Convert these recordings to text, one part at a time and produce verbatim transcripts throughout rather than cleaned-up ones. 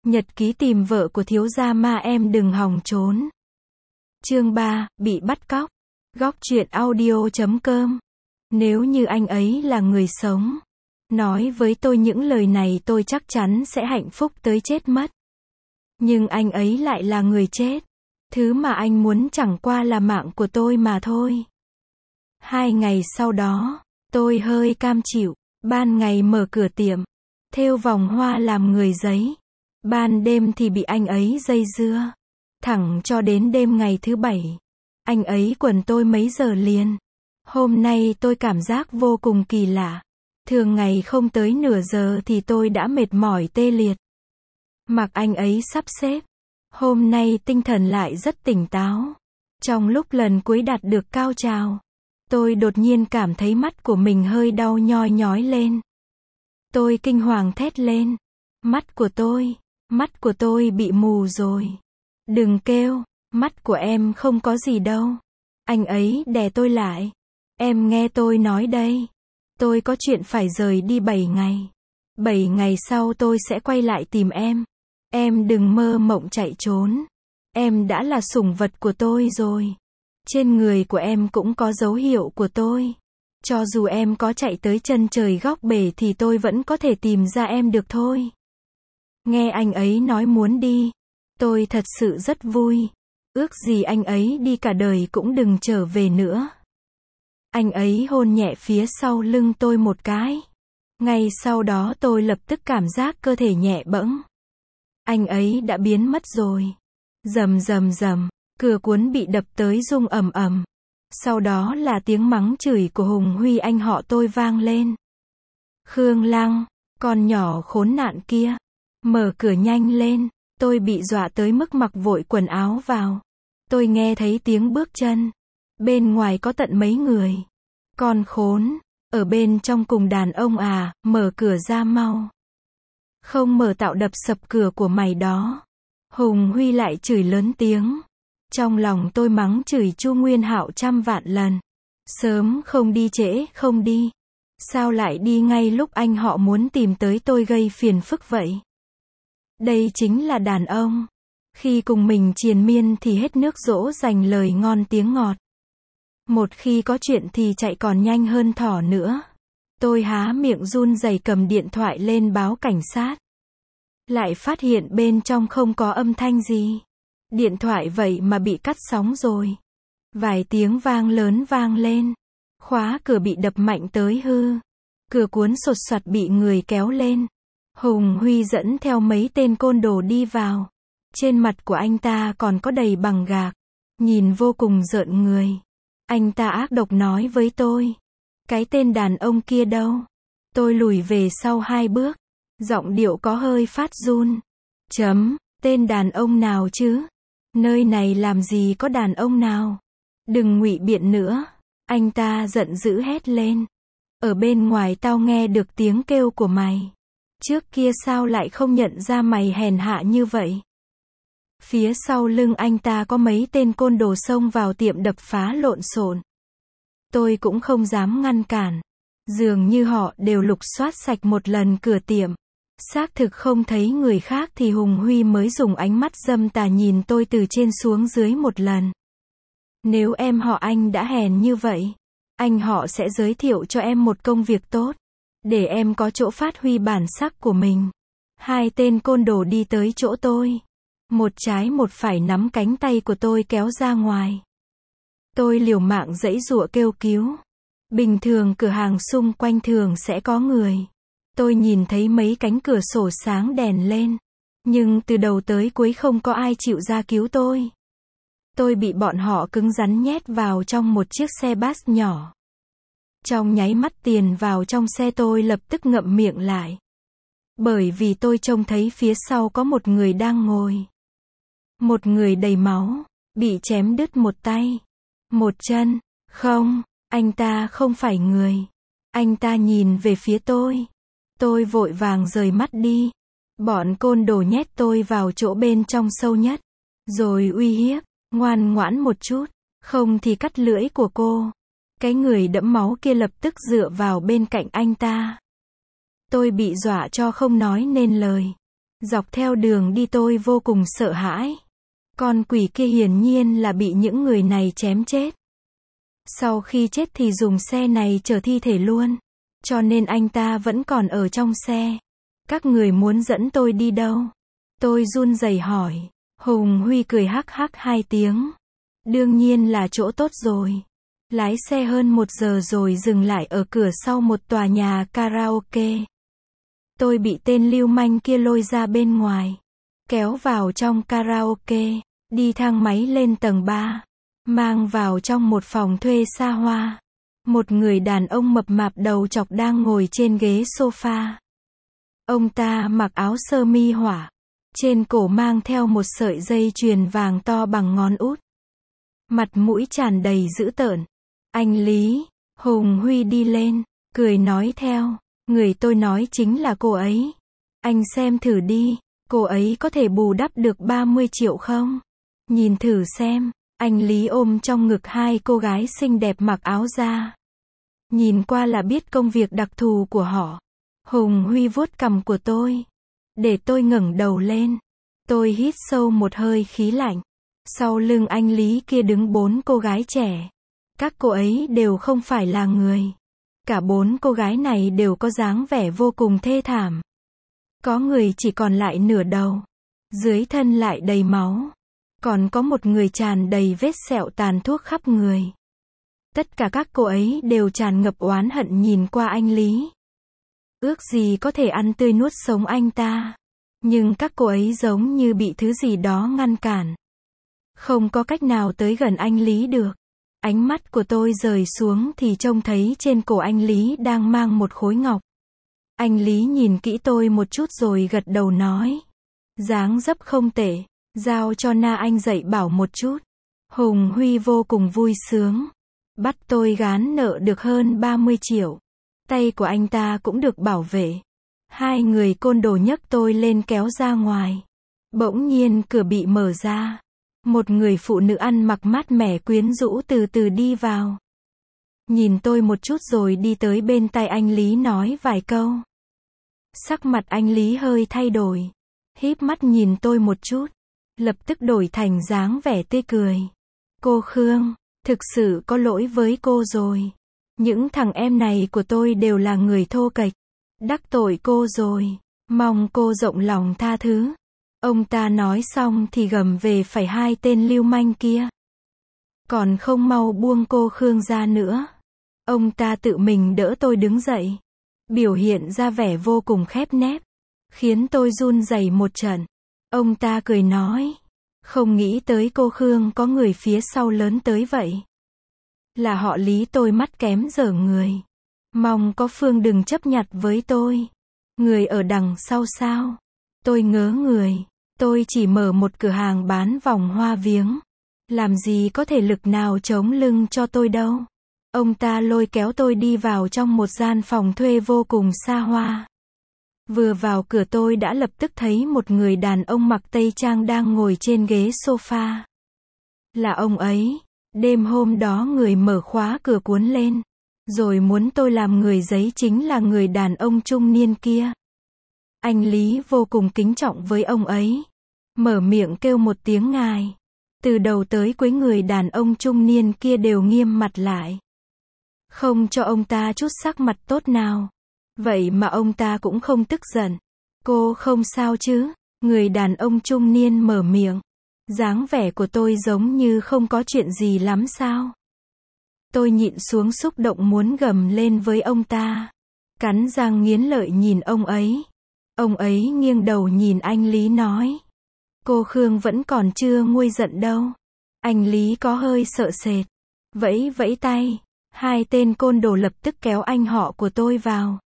Nhật ký tìm vợ của thiếu gia ma em đừng hòng trốn. Chương ba, bị bắt cóc. Góc truyện audio chấm com. Nếu như anh ấy là người sống, nói với tôi những lời này tôi chắc chắn sẽ hạnh phúc tới chết mất. Nhưng anh ấy lại là người chết. Thứ mà anh muốn chẳng qua là mạng của tôi mà thôi. Hai ngày sau đó, tôi hơi cam chịu. Ban ngày mở cửa tiệm, thêu vòng hoa làm người giấy. Ban đêm thì bị anh ấy dây dưa. Thẳng cho đến đêm ngày thứ bảy. Anh ấy quần tôi mấy giờ liền. Hôm nay tôi cảm giác vô cùng kỳ lạ. Thường ngày không tới nửa giờ thì tôi đã mệt mỏi tê liệt. Mặc anh ấy sắp xếp. Hôm nay tinh thần lại rất tỉnh táo. Trong lúc lần cuối đạt được cao trào, tôi đột nhiên cảm thấy mắt của mình hơi đau nhoi nhói lên. Tôi kinh hoàng thét lên. Mắt của tôi, mắt của tôi bị mù rồi. Đừng kêu, mắt của em không có gì đâu. Anh ấy đè tôi lại. Em nghe tôi nói đây. Tôi có chuyện phải rời đi bảy ngày. Bảy ngày sau tôi sẽ quay lại tìm em. Em đừng mơ mộng chạy trốn. Em đã là sủng vật của tôi rồi. Trên người của em cũng có dấu hiệu của tôi. Cho dù em có chạy tới chân trời góc bể thì tôi vẫn có thể tìm ra em được thôi. Nghe anh ấy nói muốn đi, tôi thật sự rất vui. Ước gì anh ấy đi cả đời cũng đừng trở về nữa. Anh ấy hôn nhẹ phía sau lưng tôi một cái. Ngay sau đó tôi lập tức cảm giác cơ thể nhẹ bẫng. Anh ấy đã biến mất rồi. Rầm rầm rầm, cửa cuốn bị đập tới rung ầm ầm. Sau đó là tiếng mắng chửi của Hùng Huy anh họ tôi vang lên. Khương Lăng, con nhỏ khốn nạn kia, mở cửa nhanh lên. Tôi bị dọa tới mức mặc vội quần áo vào. Tôi nghe thấy tiếng bước chân. Bên ngoài có tận mấy người. Con khốn, ở bên trong cùng đàn ông à, mở cửa ra mau. Không mở tạo đập sập cửa của mày đó. Hùng Huy lại chửi lớn tiếng. Trong lòng tôi mắng chửi Chu Nguyên Hạo trăm vạn lần. Sớm không đi trễ không đi. Sao lại đi ngay lúc anh họ muốn tìm tới tôi gây phiền phức vậy? Đây chính là đàn ông. Khi cùng mình triền miên thì hết nước dỗ dành lời ngon tiếng ngọt. Một khi có chuyện thì chạy còn nhanh hơn thỏ nữa. Tôi há miệng run rẩy cầm điện thoại lên báo cảnh sát. Lại phát hiện bên trong không có âm thanh gì. Điện thoại vậy mà bị cắt sóng rồi. Vài tiếng vang lớn vang lên. Khóa cửa bị đập mạnh tới hư. Cửa cuốn sột soạt bị người kéo lên. Hùng Huy dẫn theo mấy tên côn đồ đi vào. Trên mặt của anh ta còn có đầy bằng gạc. Nhìn vô cùng rợn người. Anh ta ác độc nói với tôi. Cái tên đàn ông kia đâu? Tôi lùi về sau hai bước. Giọng điệu có hơi phát run. Chấm, tên đàn ông nào chứ? Nơi này làm gì có đàn ông nào? Đừng ngụy biện nữa. Anh ta giận dữ hét lên. Ở bên ngoài tao nghe được tiếng kêu của mày. Trước kia sao lại không nhận ra mày hèn hạ như vậy? Phía sau lưng anh ta có mấy tên côn đồ xông vào tiệm đập phá lộn xộn. Tôi cũng không dám ngăn cản. Dường như họ đều lục soát sạch một lần cửa tiệm. Xác thực không thấy người khác thì Hùng Huy mới dùng ánh mắt dâm tà nhìn tôi từ trên xuống dưới một lần. Nếu em họ anh đã hèn như vậy, anh họ sẽ giới thiệu cho em một công việc tốt. Để em có chỗ phát huy bản sắc của mình. Hai tên côn đồ đi tới chỗ tôi. Một trái một phải nắm cánh tay của tôi kéo ra ngoài. Tôi liều mạng giãy giụa kêu cứu. Bình thường cửa hàng xung quanh thường sẽ có người. Tôi nhìn thấy mấy cánh cửa sổ sáng đèn lên. Nhưng từ đầu tới cuối không có ai chịu ra cứu tôi. Tôi bị bọn họ cứng rắn nhét vào trong một chiếc xe bus nhỏ. Trong nháy mắt tiền vào trong xe tôi lập tức ngậm miệng lại. Bởi vì tôi trông thấy phía sau có một người đang ngồi. Một người đầy máu, bị chém đứt một tay, một chân. Không, anh ta không phải người. Anh ta nhìn về phía tôi. Tôi vội vàng rời mắt đi. Bọn côn đồ nhét tôi vào chỗ bên trong sâu nhất. Rồi uy hiếp, ngoan ngoãn một chút, không thì cắt lưỡi của cô. Cái người đẫm máu kia lập tức dựa vào bên cạnh anh ta. Tôi bị dọa cho không nói nên lời. Dọc theo đường đi tôi vô cùng sợ hãi. Con quỷ kia hiển nhiên là bị những người này chém chết. Sau khi chết thì dùng xe này chở thi thể luôn. Cho nên anh ta vẫn còn ở trong xe. Các người muốn dẫn tôi đi đâu? Tôi run rẩy hỏi. Hùng Huy cười hắc hắc hai tiếng. Đương nhiên là chỗ tốt rồi. Lái xe hơn một giờ rồi dừng lại ở cửa sau một tòa nhà karaoke. Tôi bị tên lưu manh kia lôi ra bên ngoài. Kéo vào trong karaoke. Đi thang máy lên tầng ba. Mang vào trong một phòng thuê xa hoa. Một người đàn ông mập mạp đầu chọc đang ngồi trên ghế sofa. Ông ta mặc áo sơ mi hỏa. Trên cổ mang theo một sợi dây chuyền vàng to bằng ngón út. Mặt mũi tràn đầy dữ tợn. Anh Lý, Hùng Huy đi lên, cười nói theo. Người tôi nói chính là cô ấy. Anh xem thử đi, cô ấy có thể bù đắp được ba mươi triệu không? Nhìn thử xem. Anh Lý ôm trong ngực hai cô gái xinh đẹp mặc áo da. Nhìn qua là biết công việc đặc thù của họ. Hùng Huy vuốt cằm của tôi. Để tôi ngẩng đầu lên. Tôi hít sâu một hơi khí lạnh. Sau lưng anh Lý kia đứng bốn cô gái trẻ. Các cô ấy đều không phải là người. Cả bốn cô gái này đều có dáng vẻ vô cùng thê thảm. Có người chỉ còn lại nửa đầu. Dưới thân lại đầy máu. Còn có một người tràn đầy vết sẹo tàn thuốc khắp người. Tất cả các cô ấy đều tràn ngập oán hận nhìn qua anh Lý. Ước gì có thể ăn tươi nuốt sống anh ta. Nhưng các cô ấy giống như bị thứ gì đó ngăn cản. Không có cách nào tới gần anh Lý được. Ánh mắt của tôi rời xuống thì trông thấy trên cổ anh Lý đang mang một khối ngọc. Anh Lý nhìn kỹ tôi một chút rồi gật đầu nói. Dáng dấp không tệ, giao cho Na anh dạy bảo một chút. Hùng Huy vô cùng vui sướng. Bắt tôi gán nợ được hơn ba mươi triệu. Tay của anh ta cũng được bảo vệ. Hai người côn đồ nhấc tôi lên kéo ra ngoài. Bỗng nhiên cửa bị mở ra. Một người phụ nữ ăn mặc mát mẻ quyến rũ từ từ đi vào. Nhìn tôi một chút rồi đi tới bên tai anh Lý nói vài câu. Sắc mặt anh Lý hơi thay đổi. Híp mắt nhìn tôi một chút. Lập tức đổi thành dáng vẻ tươi cười. Cô Khương, thực sự có lỗi với cô rồi. Những thằng em này của tôi đều là người thô kệch. Đắc tội cô rồi. Mong cô rộng lòng tha thứ. Ông ta nói xong thì gầm về phải hai tên lưu manh kia. Còn không mau buông cô Khương ra nữa. Ông ta tự mình đỡ tôi đứng dậy. Biểu hiện ra vẻ vô cùng khép nép. Khiến tôi run rẩy một trận. Ông ta cười nói. Không nghĩ tới cô Khương có người phía sau lớn tới vậy. Là họ Lý, tôi mắt kém dở người. Mong có Phương đừng chấp nhặt với tôi. Người ở đằng sau sao? Tôi ngớ người. Tôi chỉ mở một cửa hàng bán vòng hoa viếng. Làm gì có thể lực nào chống lưng cho tôi đâu. Ông ta lôi kéo tôi đi vào trong một gian phòng thuê vô cùng xa hoa. Vừa vào cửa tôi đã lập tức thấy một người đàn ông mặc tây trang đang ngồi trên ghế sofa. Là ông ấy. Đêm hôm đó người mở khóa cửa cuốn lên. Rồi muốn tôi làm người giấy chính là người đàn ông trung niên kia. Anh Lý vô cùng kính trọng với ông ấy. Mở miệng kêu một tiếng ngài. Từ đầu tới cuối người đàn ông trung niên kia đều nghiêm mặt lại. Không cho ông ta chút sắc mặt tốt nào. Vậy mà ông ta cũng không tức giận. Cô không sao chứ? Người đàn ông trung niên mở miệng. Dáng vẻ của tôi giống như không có chuyện gì lắm sao? Tôi nhịn xuống xúc động muốn gầm lên với ông ta. Cắn răng nghiến lợi nhìn ông ấy. Ông ấy nghiêng đầu nhìn anh Lý nói. Cô Khương vẫn còn chưa nguôi giận đâu. Anh Lý có hơi sợ sệt. Vẫy vẫy tay. Hai tên côn đồ lập tức kéo anh họ của tôi vào.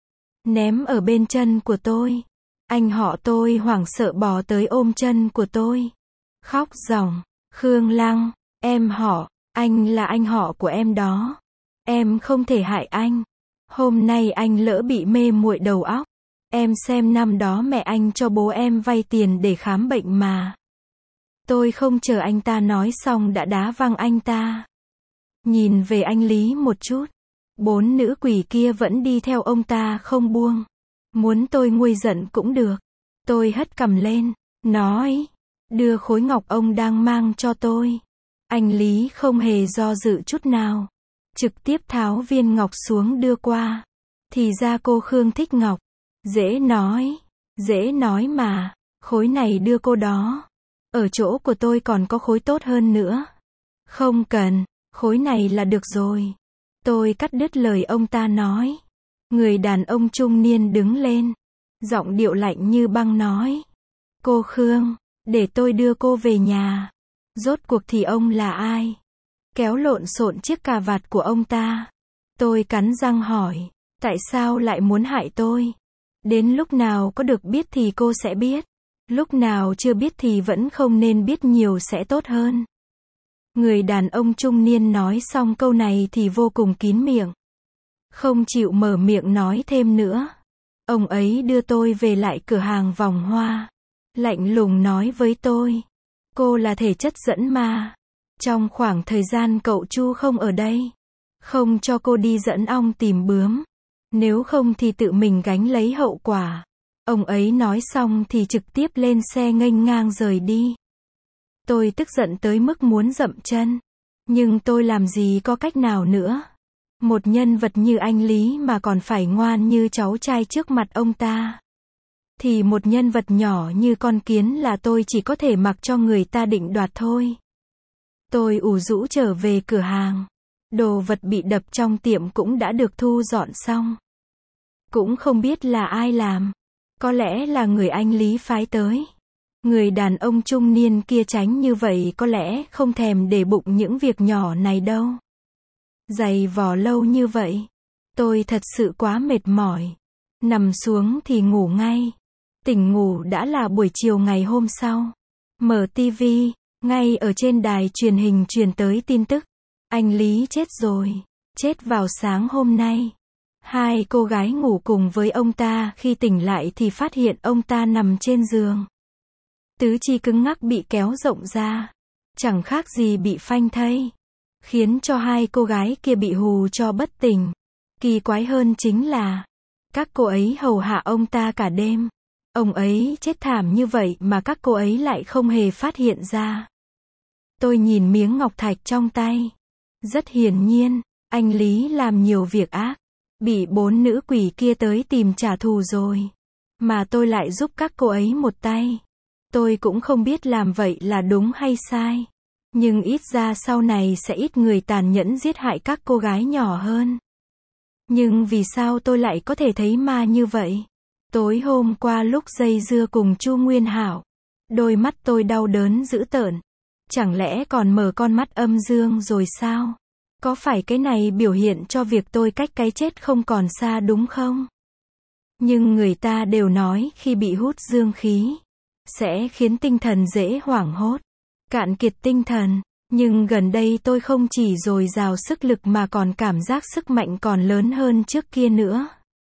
Ném ở bên chân của tôi. Anh họ tôi hoảng sợ bò tới ôm chân của tôi. Khóc ròng. Khương Lăng, em họ, anh là anh họ của em đó. Em không thể hại anh. Hôm nay anh lỡ bị mê muội đầu óc. Em xem năm đó mẹ anh cho bố em vay tiền để khám bệnh mà. Tôi không chờ anh ta nói xong đã đá văng anh ta. Nhìn về anh Lý một chút. Bốn nữ quỷ kia vẫn đi theo ông ta không buông. Muốn tôi nguôi giận cũng được. Tôi hất cằm lên, nói, đưa khối ngọc ông đang mang cho tôi. Anh Lý không hề do dự chút nào, trực tiếp tháo viên ngọc xuống đưa qua. Thì ra cô Khương thích ngọc. Dễ nói, dễ nói mà, khối này đưa cô đó. Ở chỗ của tôi còn có khối tốt hơn nữa. Không cần, khối này là được rồi. Tôi cắt đứt lời ông ta nói. Người đàn ông trung niên đứng lên, giọng điệu lạnh như băng nói. Cô Khương, để tôi đưa cô về nhà. Rốt cuộc thì ông là ai? Kéo lộn xộn chiếc cà vạt của ông ta. Tôi cắn răng hỏi, tại sao lại muốn hại tôi? Đến lúc nào có được biết thì cô sẽ biết. Lúc nào chưa biết thì vẫn không nên biết nhiều sẽ tốt hơn. Người đàn ông trung niên nói xong câu này thì vô cùng kín miệng. Không chịu mở miệng nói thêm nữa. Ông ấy đưa tôi về lại cửa hàng vòng hoa. Lạnh lùng nói với tôi. Cô là thể chất dẫn ma. Trong khoảng thời gian cậu Chu không ở đây, không cho cô đi dẫn ong tìm bướm. Nếu không thì tự mình gánh lấy hậu quả. Ông ấy nói xong thì trực tiếp lên xe nghênh ngang rời đi. Tôi tức giận tới mức muốn dậm chân. Nhưng tôi làm gì có cách nào nữa. Một nhân vật như anh Lý mà còn phải ngoan như cháu trai trước mặt ông ta. Thì một nhân vật nhỏ như con kiến là tôi chỉ có thể mặc cho người ta định đoạt thôi. Tôi ủ rũ trở về cửa hàng. Đồ vật bị đập trong tiệm cũng đã được thu dọn xong. Cũng không biết là ai làm. Có lẽ là người anh Lý phái tới. Người đàn ông trung niên kia tránh như vậy có lẽ không thèm để bụng những việc nhỏ này đâu. Giày vò lâu như vậy. Tôi thật sự quá mệt mỏi. Nằm xuống thì ngủ ngay. Tỉnh ngủ đã là buổi chiều ngày hôm sau. Mở tivi, ngay ở trên đài truyền hình truyền tới tin tức. Anh Lý chết rồi. Chết vào sáng hôm nay. Hai cô gái ngủ cùng với ông ta khi tỉnh lại thì phát hiện ông ta nằm trên giường. Tứ chi cứng ngắc bị kéo rộng ra. Chẳng khác gì bị phanh thây. Khiến cho hai cô gái kia bị hù cho bất tỉnh. Kỳ quái hơn chính là các cô ấy hầu hạ ông ta cả đêm. Ông ấy chết thảm như vậy mà các cô ấy lại không hề phát hiện ra. Tôi nhìn miếng ngọc thạch trong tay. Rất hiển nhiên, anh Lý làm nhiều việc ác. Bị bốn nữ quỷ kia tới tìm trả thù rồi. Mà tôi lại giúp các cô ấy một tay. Tôi cũng không biết làm vậy là đúng hay sai. Nhưng ít ra sau này sẽ ít người tàn nhẫn giết hại các cô gái nhỏ hơn. Nhưng vì sao tôi lại có thể thấy ma như vậy? Tối hôm qua lúc dây dưa cùng Chu Nguyên Hảo, đôi mắt tôi đau đớn dữ tợn. Chẳng lẽ còn mở con mắt âm dương rồi sao? Có phải cái này biểu hiện cho việc tôi cách cái chết không còn xa đúng không? Nhưng người ta đều nói khi bị hút dương khí, sẽ khiến tinh thần dễ hoảng hốt, cạn kiệt tinh thần. Nhưng gần đây tôi không chỉ dồi dào sức lực mà còn cảm giác sức mạnh còn lớn hơn trước kia nữa.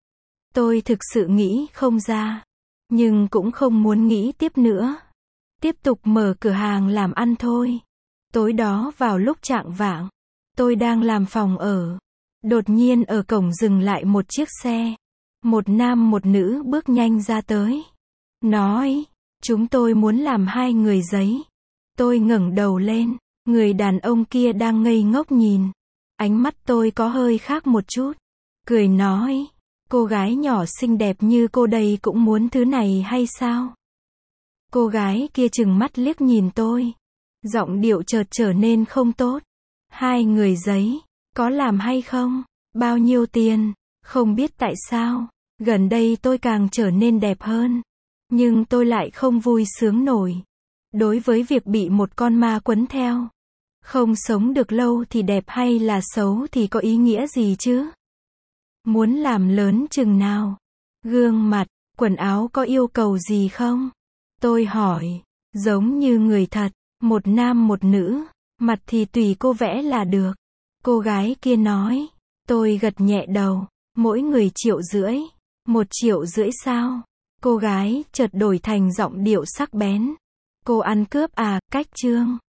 Tôi thực sự nghĩ không ra. Nhưng cũng không muốn nghĩ tiếp nữa. Tiếp tục mở cửa hàng làm ăn thôi. Tối đó vào lúc chạng vạng, tôi đang làm phòng ở. Đột nhiên ở cổng dừng lại một chiếc xe. Một nam một nữ bước nhanh ra tới. Nói, chúng tôi muốn làm hai người giấy. Tôi ngẩng đầu lên. Người đàn ông kia đang ngây ngốc nhìn. Ánh mắt tôi có hơi khác một chút. Cười nói, cô gái nhỏ xinh đẹp như cô đây cũng muốn thứ này hay sao? Cô gái kia trừng mắt liếc nhìn tôi. Giọng điệu chợt trở nên không tốt. Hai người giấy, có làm hay không? Bao nhiêu tiền? Không biết tại sao, gần đây tôi càng trở nên đẹp hơn. Nhưng tôi lại không vui sướng nổi. Đối với việc bị một con ma quấn theo, không sống được lâu thì đẹp hay là xấu thì có ý nghĩa gì chứ? Muốn làm lớn chừng nào? Gương mặt, quần áo có yêu cầu gì không? Tôi hỏi. Giống như người thật, một nam một nữ, mặt thì tùy cô vẽ là được. Cô gái kia nói. Tôi gật nhẹ đầu. Mỗi người triệu rưỡi. Một triệu rưỡi sao? Cô gái chợt đổi thành giọng điệu sắc bén. Cô ăn cướp à, cách trương.